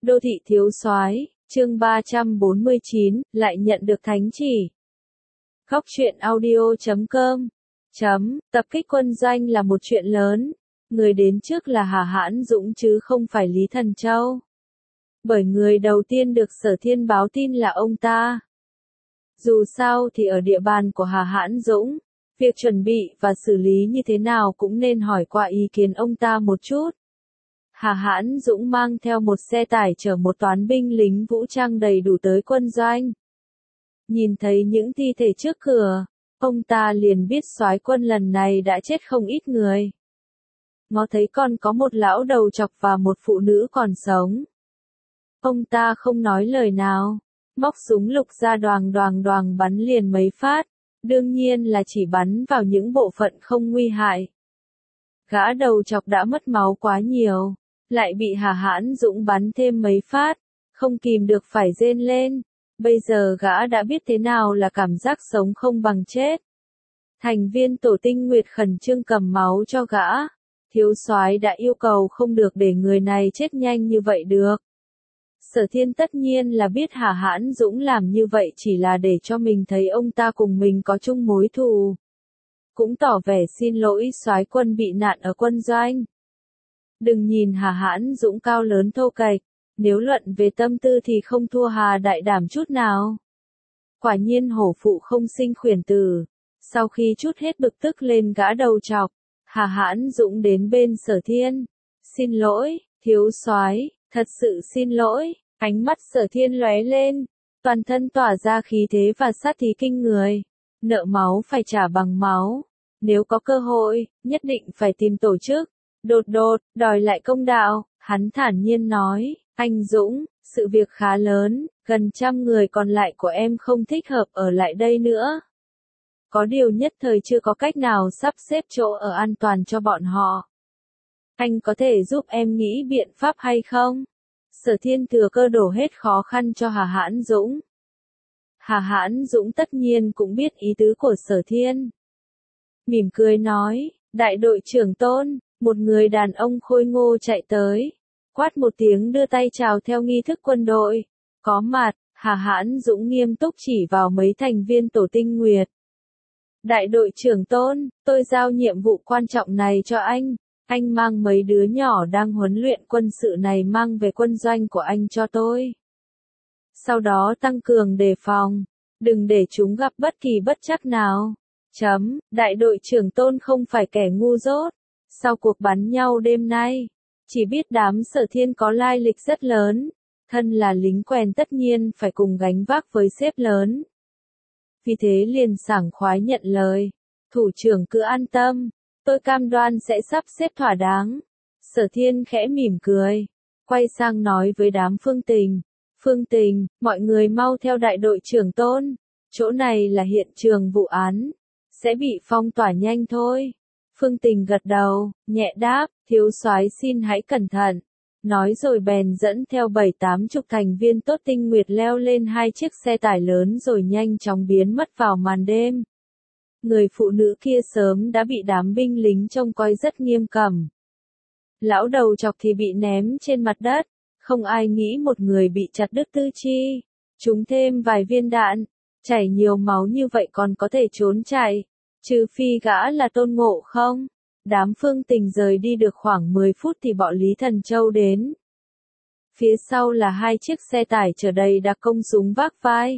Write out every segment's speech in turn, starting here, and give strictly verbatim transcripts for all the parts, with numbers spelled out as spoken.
Đô thị thiếu soái, chương ba trăm bốn mươi chín, lại nhận được thánh chỉ. Góc truyện audio chấm com chấm, tập kích quân doanh là một chuyện lớn. Người đến trước là Hà Hãn Dũng chứ không phải Lý Thần Châu. Bởi người đầu tiên được Sở Thiên báo tin là ông ta. Dù sao thì ở địa bàn của Hà Hãn Dũng, việc chuẩn bị và xử lý như thế nào cũng nên hỏi qua ý kiến ông ta một chút. Hà Hãn Dũng mang theo một xe tải chở một toán binh lính vũ trang đầy đủ tới quân doanh. Nhìn thấy những thi thể trước cửa, ông ta liền biết soái quân lần này đã chết không ít người. Ngó thấy còn có một lão đầu trọc và một phụ nữ còn sống. Ông ta không nói lời nào, móc súng lục ra đoàng đoàng đoàng bắn liền mấy phát, đương nhiên là chỉ bắn vào những bộ phận không nguy hại. Gã đầu trọc đã mất máu quá nhiều, lại bị Hà Hãn Dũng bắn thêm mấy phát, không kìm được phải rên lên. Bây giờ gã đã biết thế nào là cảm giác sống không bằng chết. Thành viên tổ tinh nguyệt khẩn trương cầm máu cho gã. Thiếu soái đã yêu cầu không được để người này chết nhanh như vậy được. Sở Thiên tất nhiên là biết Hà Hãn Dũng làm như vậy chỉ là để cho mình thấy ông ta cùng mình có chung mối thù. Cũng tỏ vẻ xin lỗi soái quân bị nạn ở quân doanh. Đừng nhìn Hà Hãn Dũng cao lớn thô kệch, nếu luận về tâm tư thì không thua Hà Đại Đảm chút nào. Quả nhiên hổ phụ không sinh khuyển tử. Sau khi trút hết bực tức lên gã đầu trọc, Hà Hãn Dũng đến bên Sở Thiên. Xin lỗi, thiếu soái, thật sự xin lỗi. Ánh mắt Sở Thiên lóe lên, toàn thân tỏa ra khí thế và sát khí kinh người. Nợ máu phải trả bằng máu. Nếu có cơ hội, nhất định phải tìm tổ chức. Đột đột, đòi lại công đạo, hắn thản nhiên nói, anh Dũng, sự việc khá lớn, gần trăm người còn lại của em không thích hợp ở lại đây nữa. Có điều nhất thời chưa có cách nào sắp xếp chỗ ở an toàn cho bọn họ. Anh có thể giúp em nghĩ biện pháp hay không? Sở Thiên thừa cơ đổ hết khó khăn cho Hà Hãn Dũng. Hà Hãn Dũng tất nhiên cũng biết ý tứ của Sở Thiên. Mỉm cười nói, đại đội trưởng Tôn. Một người đàn ông khôi ngô chạy tới, quát một tiếng đưa tay chào theo nghi thức quân đội. Có mặt, Hà Hãn Dũng nghiêm túc chỉ vào mấy thành viên tổ tinh nguyệt. Đại đội trưởng Tôn, tôi giao nhiệm vụ quan trọng này cho anh. Anh mang mấy đứa nhỏ đang huấn luyện quân sự này mang về quân doanh của anh cho tôi. Sau đó tăng cường đề phòng, đừng để chúng gặp bất kỳ bất trắc nào. Chấm, đại đội trưởng Tôn không phải kẻ ngu dốt. Sau cuộc bắn nhau đêm nay, chỉ biết đám Sở Thiên có lai lịch rất lớn, thân là lính quèn tất nhiên phải cùng gánh vác với sếp lớn. Vì thế liền sảng khoái nhận lời, thủ trưởng cứ an tâm, tôi cam đoan sẽ sắp xếp thỏa đáng. Sở Thiên khẽ mỉm cười, quay sang nói với đám Phương Tình, Phương Tình, mọi người mau theo đại đội trưởng Tôn, chỗ này là hiện trường vụ án, sẽ bị phong tỏa nhanh thôi. Phương Tình gật đầu, nhẹ đáp, thiếu soái xin hãy cẩn thận. Nói rồi bèn dẫn theo bảy tám chục thành viên tốt tinh nguyệt leo lên hai chiếc xe tải lớn rồi nhanh chóng biến mất vào màn đêm. Người phụ nữ kia sớm đã bị đám binh lính trông coi rất nghiêm cẩn. Lão đầu trọc thì bị ném trên mặt đất, không ai nghĩ một người bị chặt đứt tư chi, trúng thêm vài viên đạn, chảy nhiều máu như vậy còn có thể trốn chạy. Trừ phi gã là Tôn Ngộ Không. Đám Phương Tình rời đi được khoảng mười phút thì bọn Lý Thần Châu đến. Phía sau là hai chiếc xe tải chở đầy đặc công súng vác vai.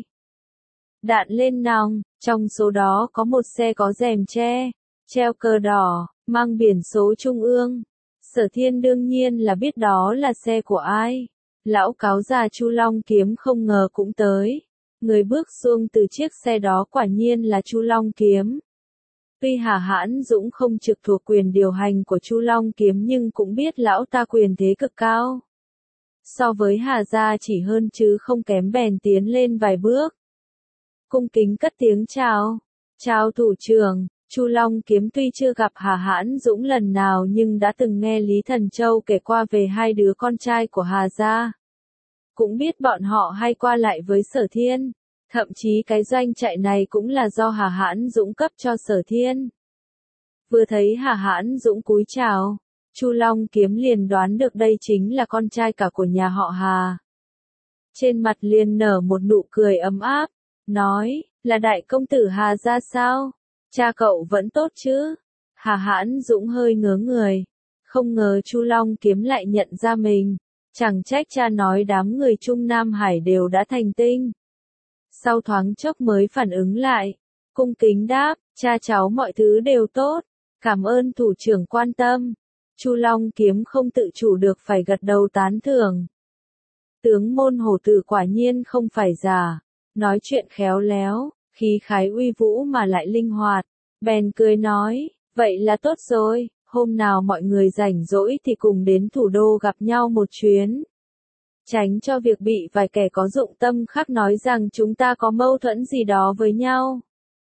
Đạn lên nòng, trong số đó có một xe có rèm che, treo cờ đỏ, mang biển số Trung ương. Sở Thiên đương nhiên là biết đó là xe của ai. Lão cáo già Chu Long Kiếm không ngờ cũng tới. Người bước xuống từ chiếc xe đó quả nhiên là Chu Long Kiếm. Tuy Hà Hãn Dũng không trực thuộc quyền điều hành của Chu Long Kiếm nhưng cũng biết lão ta quyền thế cực cao. So với Hà gia chỉ hơn chứ không kém bèn tiến lên vài bước. Cung kính cất tiếng chào. Chào thủ trưởng, Chu Long Kiếm tuy chưa gặp Hà Hãn Dũng lần nào nhưng đã từng nghe Lý Thần Châu kể qua về hai đứa con trai của Hà gia. Cũng biết bọn họ hay qua lại với Sở Thiên. Thậm chí cái doanh trại này cũng là do Hà Hãn Dũng cấp cho Sở Thiên. Vừa thấy Hà Hãn Dũng cúi chào, Chu Long Kiếm liền đoán được đây chính là con trai cả của nhà họ Hà. Trên mặt liền nở một nụ cười ấm áp, nói, là đại công tử Hà ra sao? Cha cậu vẫn tốt chứ? Hà Hãn Dũng hơi ngớ người, không ngờ Chu Long Kiếm lại nhận ra mình, chẳng trách cha nói đám người Trung Nam Hải đều đã thành tinh. Sau thoáng chốc mới phản ứng lại, cung kính đáp, cha cháu mọi thứ đều tốt, cảm ơn thủ trưởng quan tâm. Chu Long Kiếm không tự chủ được phải gật đầu tán thưởng. Tướng môn hổ tử quả nhiên không phải giả, nói chuyện khéo léo, khí khái uy vũ mà lại linh hoạt, bèn cười nói, vậy là tốt rồi, hôm nào mọi người rảnh rỗi thì cùng đến thủ đô gặp nhau một chuyến. Tránh cho việc bị vài kẻ có dụng tâm khác nói rằng chúng ta có mâu thuẫn gì đó với nhau.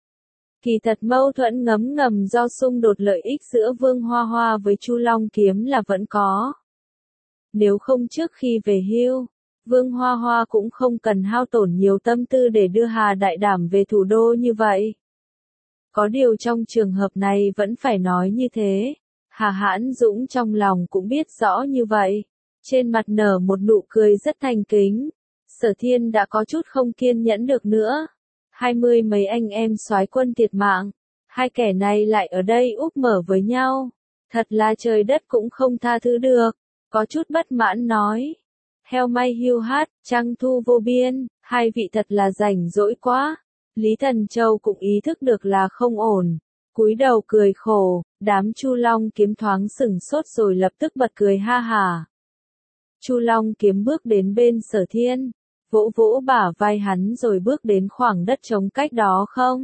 Kỳ thật mâu thuẫn ngấm ngầm do xung đột lợi ích giữa Vương Hoa Hoa với Chu Long Kiếm là vẫn có. Nếu không trước khi về hưu, Vương Hoa Hoa cũng không cần hao tổn nhiều tâm tư để đưa Hà Đại Đảm về thủ đô như vậy. Có điều trong trường hợp này vẫn phải nói như thế, Hà Hãn Dũng trong lòng cũng biết rõ như vậy, trên mặt nở một nụ cười rất thành kính. Sở Thiên đã có chút không kiên nhẫn được nữa. Hai mươi mấy anh em soái quân thiệt mạng, hai kẻ này lại ở đây úp mở với nhau, thật là trời đất cũng không tha thứ được, có chút bất mãn nói. Heo may hiu hát, trăng thu vô biên, hai vị thật là rảnh rỗi quá. Lý Thần Châu cũng ý thức được là không ổn, cúi đầu cười khổ, đám Chu Long Kiếm thoáng sửng sốt rồi lập tức bật cười ha hả. Chu Long Kiếm bước đến bên Sở Thiên, vỗ vỗ bả vai hắn rồi bước đến khoảng đất trống cách đó không.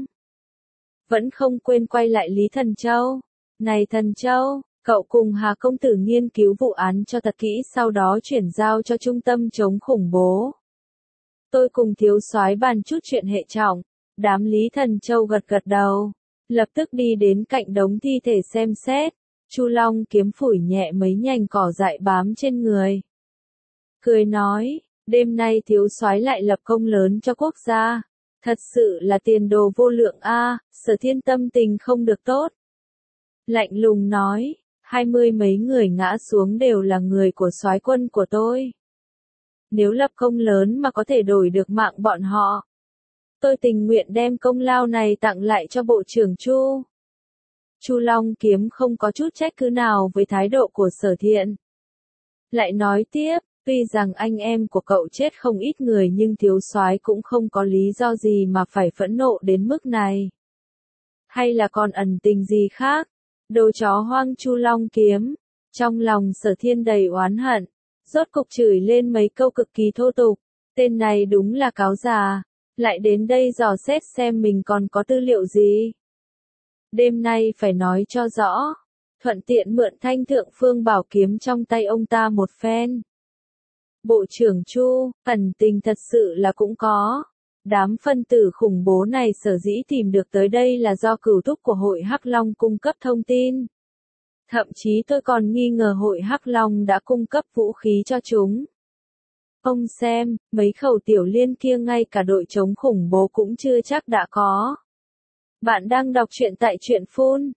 Vẫn không quên quay lại Lý Thần Châu. Này Thần Châu, cậu cùng Hà công tử nghiên cứu vụ án cho thật kỹ sau đó chuyển giao cho trung tâm chống khủng bố. Tôi cùng thiếu soái bàn chút chuyện hệ trọng. Đám Lý Thần Châu gật gật đầu, lập tức đi đến cạnh đống thi thể xem xét. Chu Long Kiếm phủi nhẹ mấy nhành cỏ dại bám trên người, cười nói, đêm nay thiếu soái lại lập công lớn cho quốc gia, thật sự là tiền đồ vô lượng a. À, Sở Thiên tâm tình không được tốt, lạnh lùng nói, hai mươi mấy người ngã xuống đều là người của soái quân của tôi. Nếu lập công lớn mà có thể đổi được mạng bọn họ, tôi tình nguyện đem công lao này tặng lại cho Bộ trưởng Chu. Chu Long Kiếm không có chút trách cứ nào với thái độ của Sở Thiện. Lại nói tiếp, tuy rằng anh em của cậu chết không ít người nhưng thiếu soái cũng không có lý do gì mà phải phẫn nộ đến mức này. Hay là còn ẩn tình gì khác? Đồ chó hoang Chu Long Kiếm. Trong lòng Sở Thiên đầy oán hận, rốt cục chửi lên mấy câu cực kỳ thô tục. Tên này đúng là cáo già, lại đến đây dò xét xem mình còn có tư liệu gì. Đêm nay phải nói cho rõ, thuận tiện mượn thanh thượng phương bảo kiếm trong tay ông ta một phen. Bộ trưởng Chu, ẩn tình thật sự là cũng có. Đám phân tử khủng bố này sở dĩ tìm được tới đây là do cửu thúc của hội Hắc Long cung cấp thông tin. Thậm chí tôi còn nghi ngờ hội Hắc Long đã cung cấp vũ khí cho chúng. Ông xem, mấy khẩu tiểu liên kia ngay cả đội chống khủng bố cũng chưa chắc đã có. Bạn đang đọc truyện tại truyện phun.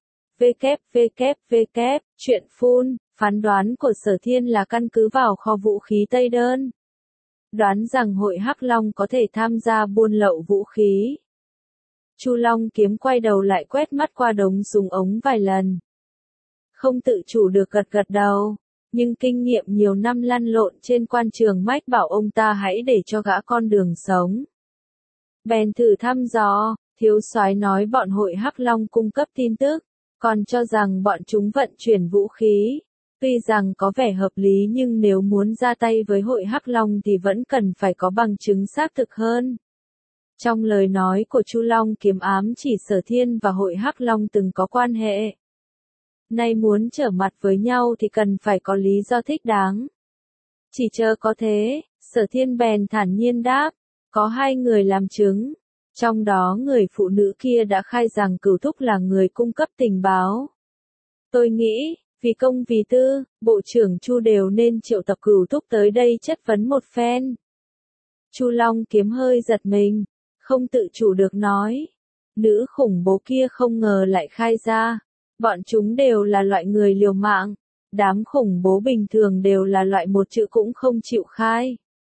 www. Truyện phun, phán đoán của Sở Thiên là căn cứ vào kho vũ khí Tây Đơn. Đoán rằng hội Hắc Long có thể tham gia buôn lậu vũ khí. Chu Long Kiếm quay đầu lại quét mắt qua đống súng ống vài lần. Không tự chủ được gật gật đầu, nhưng kinh nghiệm nhiều năm lăn lộn trên quan trường mách bảo ông ta hãy để cho gã con đường sống. Bèn thử thăm dò, thiếu soái nói bọn hội Hắc Long cung cấp tin tức, còn cho rằng bọn chúng vận chuyển vũ khí. Tuy rằng có vẻ hợp lý nhưng nếu muốn ra tay với hội Hắc Long thì vẫn cần phải có bằng chứng xác thực hơn. Trong lời nói của Chu Long Kiếm ám chỉ Sở Thiên và hội Hắc Long từng có quan hệ. Nay muốn trở mặt với nhau thì cần phải có lý do thích đáng. Chỉ chờ có thế, Sở Thiên bèn thản nhiên đáp, có hai người làm chứng. Trong đó người phụ nữ kia đã khai rằng Cửu Thúc là người cung cấp tình báo. Tôi nghĩ, vì công vì tư, Bộ trưởng Chu đều nên triệu tập Cửu Thúc tới đây chất vấn một phen. Chu Long Kiếm hơi giật mình, không tự chủ được nói. Nữ khủng bố kia không ngờ lại khai ra. Bọn chúng đều là loại người liều mạng. Đám khủng bố bình thường đều là loại một chữ cũng không chịu khai.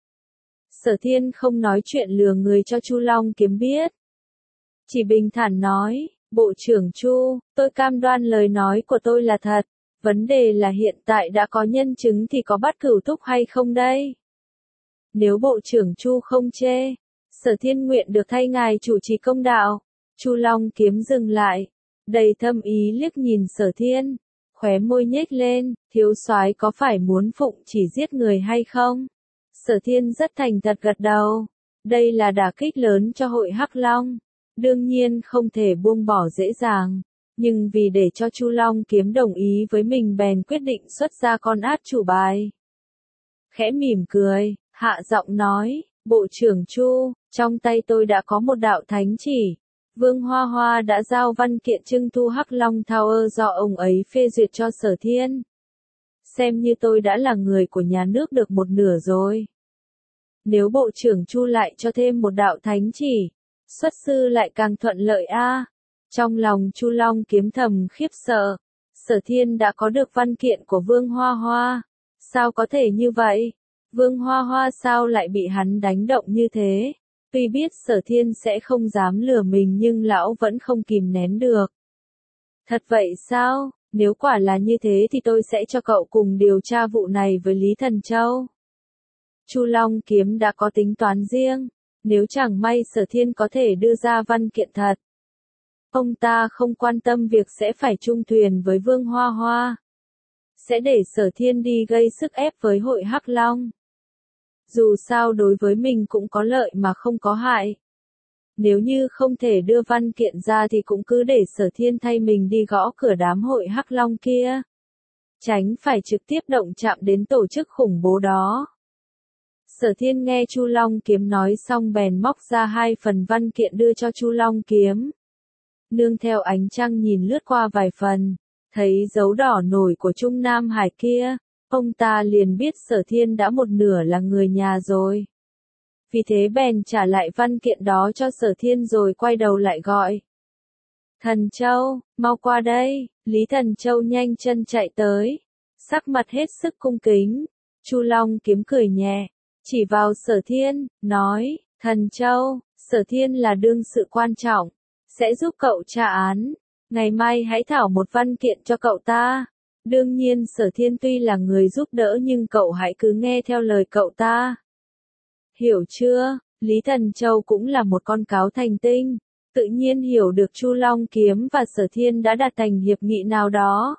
Sở Thiên không nói chuyện lừa người cho Chu Long Kiếm biết. Chỉ bình thản nói, Bộ trưởng Chu, tôi cam đoan lời nói của tôi là thật. Vấn đề là hiện tại đã có nhân chứng thì có bắt Cửu Thúc hay không đây? Nếu Bộ trưởng Chu không chê, Sở Thiên nguyện được thay ngài chủ trì công đạo. Chu Long Kiếm dừng lại, đầy thâm ý liếc nhìn Sở Thiên, khóe môi nhếch lên, thiếu soái có phải muốn phụng chỉ giết người hay không? Sở Thiên rất thành thật gật đầu, đây là đả kích lớn cho hội Hắc Long, đương nhiên không thể buông bỏ dễ dàng, nhưng vì để cho Chu Long Kiếm đồng ý với mình bèn quyết định xuất ra con át chủ bài. Khẽ mỉm cười, hạ giọng nói, Bộ trưởng Chu, trong tay tôi đã có một đạo thánh chỉ. Vương Hoa Hoa đã giao văn kiện trưng thu Hắc Long Tower do ông ấy phê duyệt cho Sở Thiên. Xem như tôi đã là người của nhà nước được một nửa rồi. Nếu Bộ trưởng Chu lại cho thêm một đạo thánh chỉ, xuất sư lại càng thuận lợi a. Trong lòng Chu Long Kiếm thầm khiếp sợ, Sở Thiên đã có được văn kiện của Vương Hoa Hoa. Sao có thể như vậy? Vương Hoa Hoa sao lại bị hắn đánh động như thế? Tuy biết Sở Thiên sẽ không dám lừa mình nhưng lão vẫn không kìm nén được. Thật vậy sao? Nếu quả là như thế thì tôi sẽ cho cậu cùng điều tra vụ này với Lý Thần Châu. Chu Long Kiếm đã có tính toán riêng, nếu chẳng may Sở Thiên có thể đưa ra văn kiện thật. Ông ta không quan tâm việc sẽ phải chung thuyền với Vương Hoa Hoa. Sẽ để Sở Thiên đi gây sức ép với hội Hắc Long. Dù sao đối với mình cũng có lợi mà không có hại. Nếu như không thể đưa văn kiện ra thì cũng cứ để Sở Thiên thay mình đi gõ cửa đám hội Hắc Long kia. Tránh phải trực tiếp động chạm đến tổ chức khủng bố đó. Sở Thiên nghe Chu Long Kiếm nói xong bèn móc ra hai phần văn kiện đưa cho Chu Long Kiếm. Nương theo ánh trăng nhìn lướt qua vài phần, thấy dấu đỏ nổi của Trung Nam Hải kia. Ông ta liền biết Sở Thiên đã một nửa là người nhà rồi. Vì thế bèn trả lại văn kiện đó cho Sở Thiên rồi quay đầu lại gọi. Thần Châu, mau qua đây. Lý Thần Châu nhanh chân chạy tới. Sắc mặt hết sức cung kính. Chu Long Kiếm cười nhẹ, chỉ vào Sở Thiên, nói, Thần Châu, Sở Thiên là đương sự quan trọng, sẽ giúp cậu tra án. Ngày mai hãy thảo một văn kiện cho cậu ta. Đương nhiên Sở Thiên tuy là người giúp đỡ nhưng cậu hãy cứ nghe theo lời cậu ta. Hiểu chưa? Lý Thần Châu cũng là một con cáo thành tinh, tự nhiên hiểu được Chu Long Kiếm và Sở Thiên đã đạt thành hiệp nghị nào đó.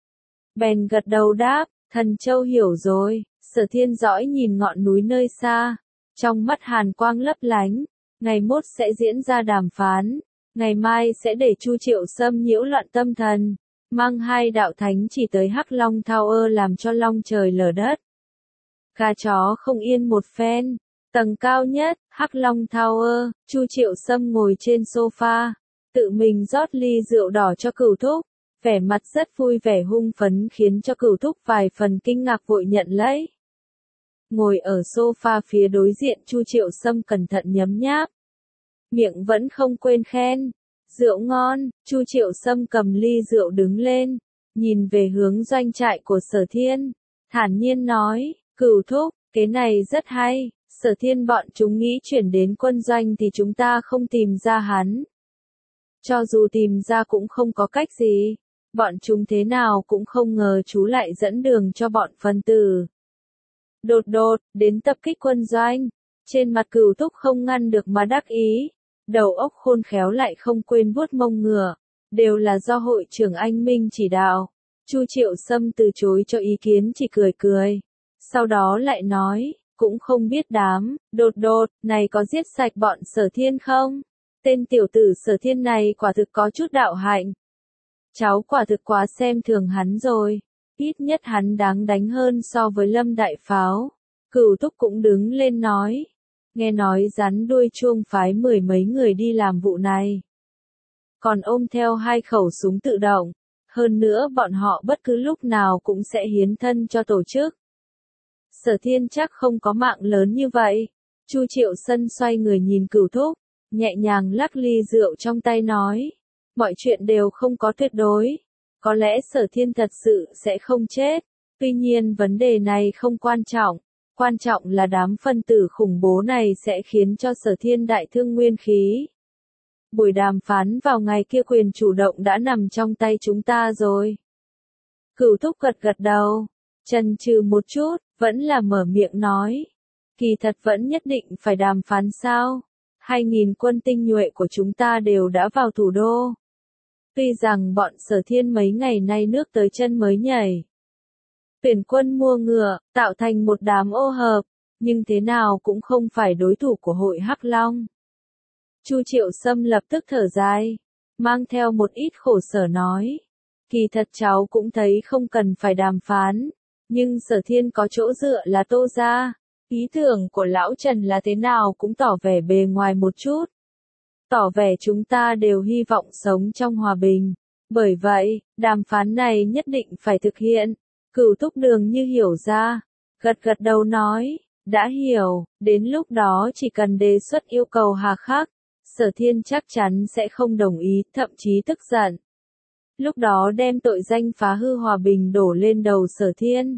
Bèn gật đầu đáp, Thần Châu hiểu rồi. Sở Thiên dõi nhìn ngọn núi nơi xa, trong mắt hàn quang lấp lánh, ngày mốt sẽ diễn ra đàm phán, ngày mai sẽ để Chu Triệu Sâm nhiễu loạn tâm thần. Mang hai đạo thánh chỉ tới Hắc Long Tower làm cho long trời lở đất. Gà chó không yên một phen. Tầng cao nhất, Hắc Long Tower, Chu Triệu Sâm ngồi trên sofa, tự mình rót ly rượu đỏ cho Cửu Thúc, vẻ mặt rất vui vẻ hung phấn khiến cho Cửu Thúc vài phần kinh ngạc vội nhận lấy. Ngồi ở sofa phía đối diện Chu Triệu Sâm cẩn thận nhấm nháp. Miệng vẫn không quên khen. Rượu ngon. Chu Triệu Sâm cầm ly rượu đứng lên, nhìn về hướng doanh trại của Sở Thiên, thản nhiên nói, Cửu Thúc, cái này rất hay. Sở Thiên bọn chúng nghĩ chuyển đến quân doanh thì chúng ta không tìm ra hắn. Cho dù tìm ra cũng không có cách gì. Bọn chúng thế nào cũng không ngờ chú lại dẫn đường cho bọn phân tử. Đột đột, đến tập kích quân doanh. Trên mặt Cửu Thúc không ngăn được mà đắc ý. Đầu óc khôn khéo lại không quên vuốt mông ngựa. Đều là do hội trưởng anh Minh chỉ đạo. Chu Triệu Sâm từ chối cho ý kiến chỉ cười cười. Sau đó lại nói, cũng không biết đám, đột đột, này có giết sạch bọn Sở Thiên không? Tên tiểu tử Sở Thiên này quả thực có chút đạo hạnh. Cháu quả thực quá xem thường hắn rồi. Ít nhất hắn đáng đánh hơn so với Lâm Đại Pháo. Cửu Thúc cũng đứng lên nói. Nghe nói rắn đuôi chuông phái mười mấy người đi làm vụ này. Còn ôm theo hai khẩu súng tự động. Hơn nữa bọn họ bất cứ lúc nào cũng sẽ hiến thân cho tổ chức. Sở Thiên chắc không có mạng lớn như vậy. Chu Triệu Sân xoay người nhìn Cửu Thúc, nhẹ nhàng lắc ly rượu trong tay nói. Mọi chuyện đều không có tuyệt đối. có lẽ Sở Thiên thật sự sẽ không chết. Tuy nhiên vấn đề này không quan trọng. Quan trọng là đám phân tử khủng bố này sẽ khiến cho Sở Thiên đại thương nguyên khí. Buổi đàm phán vào ngày kia quyền chủ động đã nằm trong tay chúng ta rồi. Cửu Thúc gật gật đầu, chần chừ một chút, vẫn là mở miệng nói. Kỳ thật vẫn nhất định phải đàm phán sao? Hai nghìn quân tinh nhuệ của chúng ta đều đã vào thủ đô. Tuy rằng bọn Sở Thiên mấy ngày nay nước tới chân mới nhảy. Tuyển quân mua ngựa, tạo thành một đám ô hợp, nhưng thế nào cũng không phải đối thủ của hội Hắc Long. Chu Triệu Sâm lập tức thở dài, mang theo một ít khổ sở nói. Kỳ thật cháu cũng thấy không cần phải đàm phán, nhưng Sở Thiên có chỗ dựa là Tô gia. Ý tưởng của Lão Trần là thế nào cũng tỏ vẻ bề ngoài một chút. Tỏ vẻ chúng ta đều hy vọng sống trong hòa bình. Bởi vậy, đàm phán này nhất định phải thực hiện. Cửu Thúc Đường như hiểu ra, gật gật đầu nói, đã hiểu, đến lúc đó chỉ cần đề xuất yêu cầu hà khắc, Sở Thiên chắc chắn sẽ không đồng ý, thậm chí tức giận. Lúc đó đem tội danh phá hư hòa bình đổ lên đầu Sở Thiên.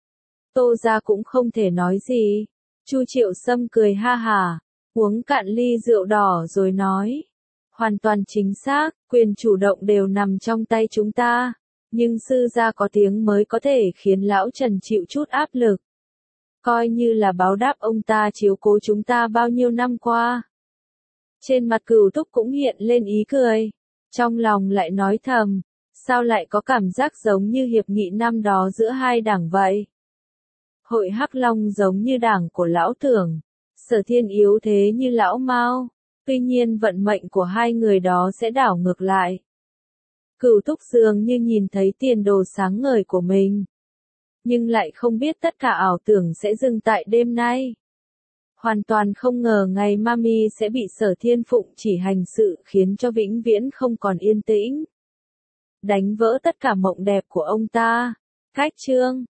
Tô gia cũng không thể nói gì. Chu Triệu Sâm cười ha hả, uống cạn ly rượu đỏ rồi nói. Hoàn toàn chính xác, quyền chủ động đều nằm trong tay chúng ta. Nhưng sư gia có tiếng mới có thể khiến Lão Trần chịu chút áp lực. Coi như là báo đáp ông ta chiếu cố chúng ta bao nhiêu năm qua. Trên mặt Cửu Thúc cũng hiện lên ý cười. Trong lòng lại nói thầm, sao lại có cảm giác giống như hiệp nghị năm đó giữa hai đảng vậy? Hội Hắc Long giống như đảng của Lão Tưởng, Sở Thiên yếu thế như Lão Mao, tuy nhiên vận mệnh của hai người đó sẽ đảo ngược lại. Cửu Thúc dường như nhìn thấy tiền đồ sáng ngời của mình, nhưng lại không biết tất cả ảo tưởng sẽ dừng tại đêm nay. Hoàn toàn không ngờ ngày Mami sẽ bị Sở Thiên phụng chỉ hành sự khiến cho vĩnh viễn không còn yên tĩnh. Đánh vỡ tất cả mộng đẹp của ông ta. Cách chương